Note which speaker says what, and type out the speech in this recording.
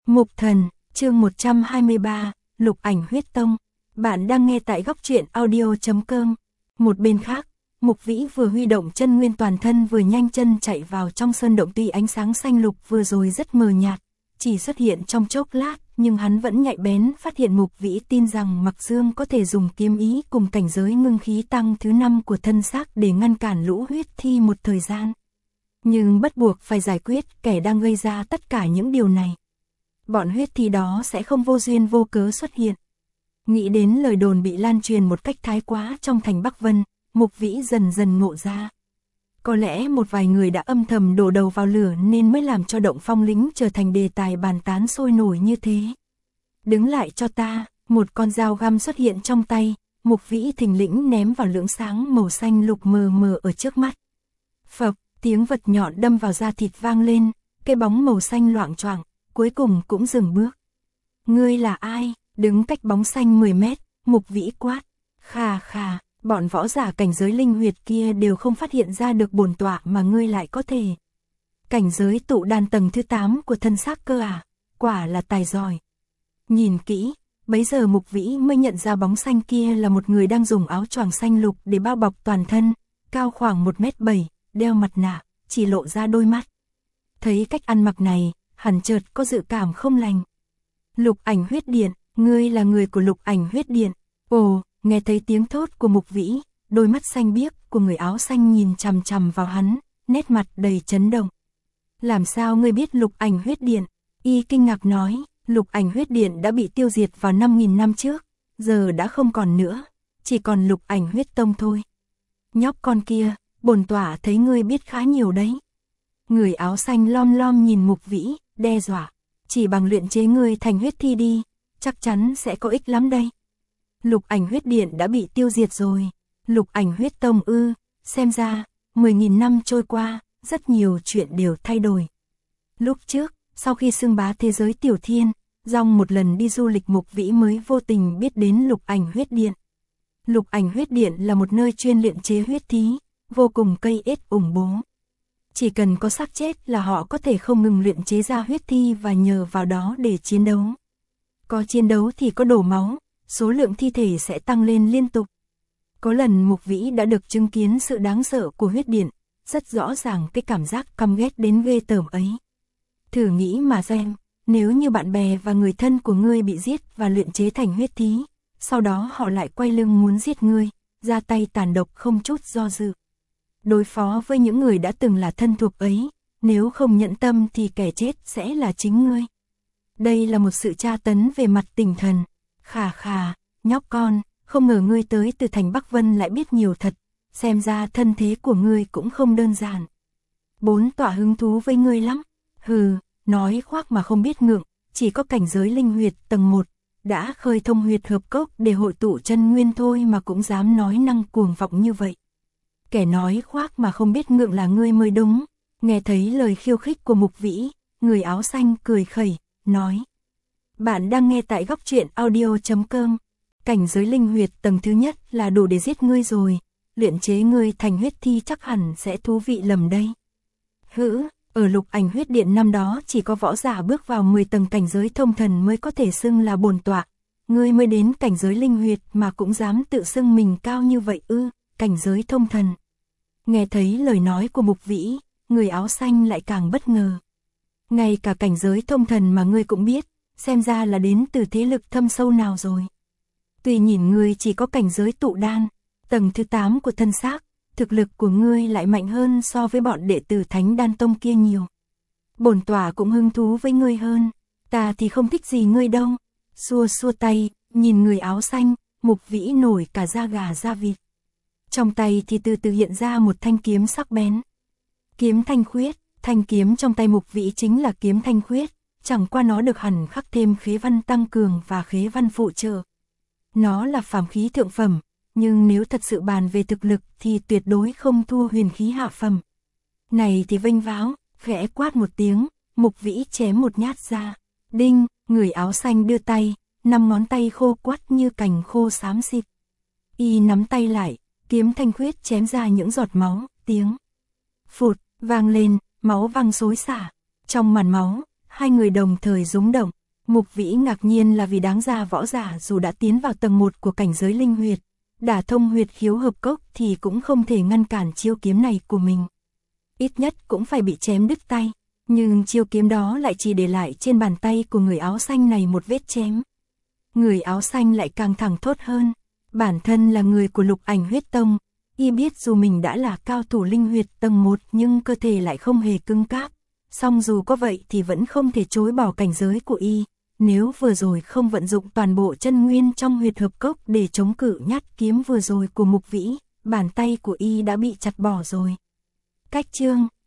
Speaker 1: Mục Thần, chương 123, Lục Ảnh Huyết Tông. Bạn đang nghe tại góc truyện audio.com. Một bên khác, Mục Vĩ vừa huy động chân nguyên toàn thân vừa nhanh chân chạy vào trong sơn động, tuy ánh sáng xanh lục vừa rồi rất mờ nhạt, chỉ xuất hiện trong chốc lát, nhưng hắn vẫn nhạy bén phát hiện Mục Vĩ tin rằng Mặc Dương có thể dùng kiếm ý cùng cảnh giới ngưng khí tăng thứ 5 của thân xác để ngăn cản lũ huyết thi một thời gian. Nhưng bắt buộc phải giải quyết kẻ đang gây ra tất cả những điều này. Bọn huyết thi đó sẽ không vô duyên vô cớ xuất hiện. Nghĩ đến lời đồn bị lan truyền một cách thái quá trong thành Bắc Vân, Mục Vĩ dần dần ngộ ra. Có lẽ một vài người đã âm thầm đổ đầu vào lửa nên mới làm cho Động Phong Lĩnh trở thành đề tài bàn tán sôi nổi như thế. Đứng lại cho ta, một con dao găm xuất hiện trong tay, Mục Vĩ thình lĩnh ném vào lưỡng sáng màu xanh lục mờ mờ ở trước mắt. Phập, tiếng vật nhọn đâm vào da thịt vang lên, cái bóng màu xanh loạng choạng, cuối cùng cũng dừng bước. Ngươi là ai? Đứng cách bóng xanh 10 mét, Mục Vĩ quát. Khà khà, bọn võ giả cảnh giới linh huyệt kia đều không phát hiện ra được bổn tọa mà ngươi lại có thể. Cảnh giới tụ đan tầng thứ 8 của thân xác cơ à? Quả là tài giỏi. Nhìn kỹ, bấy giờ Mục Vĩ mới nhận ra bóng xanh kia là một người đang dùng áo choàng xanh lục để bao bọc toàn thân, cao khoảng 1m7, đeo mặt nạ, chỉ lộ ra đôi mắt. Thấy cách ăn mặc này, hắn chợt có dự cảm không lành. Lục Ảnh Huyết Điện, ngươi là người của Lục Ảnh Huyết Điện. Ồ, nghe thấy tiếng thốt của Mục Vĩ, đôi mắt xanh biếc của người áo xanh nhìn chằm chằm vào hắn, nét mặt đầy chấn động. Làm sao ngươi biết Lục Ảnh Huyết Điện? Y kinh ngạc nói, Lục Ảnh Huyết Điện đã bị tiêu diệt vào 5.000 năm trước, giờ đã không còn nữa, chỉ còn Lục Ảnh Huyết Tông thôi. Nhóc con kia, bổn tọa thấy ngươi biết khá nhiều đấy. Người áo xanh lom lom nhìn Mục Vĩ, đe dọa, chỉ bằng luyện chế ngươi thành huyết thi đi, chắc chắn sẽ có ích lắm đây. Lục Ảnh Huyết Điện đã bị tiêu diệt rồi. Lục Ảnh Huyết Tông ư? Xem ra 10.000 năm trôi qua, rất nhiều chuyện đều thay đổi. Lúc trước, sau khi xưng bá thế giới Tiểu Thiên, dòng một lần đi du lịch, Mục Vĩ mới vô tình biết đến Lục Ảnh Huyết Điện. Lục Ảnh Huyết Điện là một nơi chuyên luyện chế huyết thí, vô cùng cây ết ủng bố. Chỉ cần có xác chết là họ có thể không ngừng luyện chế ra huyết thi và nhờ vào đó để chiến đấu. Có chiến đấu thì có đổ máu, số lượng thi thể sẽ tăng lên liên tục. Có lần Mục Vĩ đã được chứng kiến sự đáng sợ của huyết điện, rất rõ ràng cái cảm giác căm ghét đến ghê tởm ấy. Thử nghĩ mà xem, nếu như bạn bè và người thân của ngươi bị giết và luyện chế thành huyết thí, sau đó họ lại quay lưng muốn giết ngươi, ra tay tàn độc không chút do dự. Đối phó với những người đã từng là thân thuộc ấy, nếu không nhẫn tâm thì kẻ chết sẽ là chính ngươi. Đây là một sự tra tấn về mặt tinh thần. Khà khà, nhóc con, không ngờ ngươi tới từ thành Bắc Vân lại biết nhiều thật, xem ra thân thế của ngươi cũng không đơn giản. Bổn tọa hứng thú với ngươi lắm. Hừ, nói khoác mà không biết ngượng, chỉ có cảnh giới linh huyệt tầng 1, đã khơi thông huyệt hợp cốc để hội tụ chân nguyên thôi mà cũng dám nói năng cuồng vọng như vậy. Kẻ nói khoác mà không biết ngượng là ngươi mới đúng. Nghe thấy lời khiêu khích của Mục Vĩ, người áo xanh cười khẩy, nói. Bạn đang nghe tại góc truyện audio.com. Cảnh giới linh huyệt tầng thứ nhất là đủ để giết ngươi rồi, luyện chế ngươi thành huyết thi chắc hẳn sẽ thú vị lầm đây. Hữ, ở Lục Ảnh Huyết Điện năm đó chỉ có võ giả bước vào 10 tầng cảnh giới thông thần mới có thể xưng là bổn tọa. Ngươi mới đến cảnh giới linh huyệt mà cũng dám tự xưng mình cao như vậy ư? Cảnh giới thông thần. Nghe thấy lời nói của Mục Vĩ, người áo xanh lại càng bất ngờ. Ngay cả cảnh giới thông thần mà ngươi cũng biết, xem ra là đến từ thế lực thâm sâu nào rồi. Tuy nhìn ngươi chỉ có cảnh giới tụ đan, tầng thứ 8 của thân xác, thực lực của ngươi lại mạnh hơn so với bọn đệ tử Thánh Đan Tông kia nhiều. Bổn tọa cũng hứng thú với ngươi hơn, ta thì không thích gì ngươi đâu. Xua xua tay, nhìn người áo xanh, Mục Vĩ nổi cả da gà da vịt. Trong tay thì từ từ hiện ra một thanh kiếm sắc bén. Kiếm Thanh Khuyết, thanh kiếm trong tay Mục Vĩ chính là kiếm Thanh Khuyết, chẳng qua nó được hẳn khắc thêm khế văn tăng cường và khế văn phụ trợ. Nó là phàm khí thượng phẩm, nhưng nếu thật sự bàn về thực lực thì tuyệt đối không thua huyền khí hạ phẩm. Này thì vênh váo, khẽ quát một tiếng, Mục Vĩ chém một nhát ra. Đinh, người áo xanh đưa tay, 5 ngón tay khô quắt như cành khô xám xịt. Y nắm tay lại, kiếm Thanh Khuyết chém ra những giọt máu, tiếng phụt vang lên, máu văng xối xả. Trong màn máu, hai người đồng thời rúng động, Mục Vĩ ngạc nhiên là vì đáng ra võ giả dù đã tiến vào tầng 1 của cảnh giới linh huyệt, đả thông huyệt khiếu hợp cốc thì cũng không thể ngăn cản chiêu kiếm này của mình. Ít nhất cũng phải bị chém đứt tay, nhưng chiêu kiếm đó lại chỉ để lại trên bàn tay của người áo xanh này một vết chém. Người áo xanh lại càng thẳng thốt hơn, bản thân là người của Lục Ảnh Huyết Tông, y biết dù mình đã là cao thủ linh huyệt tầng 1 nhưng cơ thể lại không hề cứng cáp, song dù có vậy thì vẫn không thể chối bỏ cảnh giới của y. Nếu vừa rồi không vận dụng toàn bộ chân nguyên trong huyệt hợp cốc để chống cự nhát kiếm vừa rồi của Mục Vĩ, bàn tay của y đã bị chặt bỏ rồi. Cách chương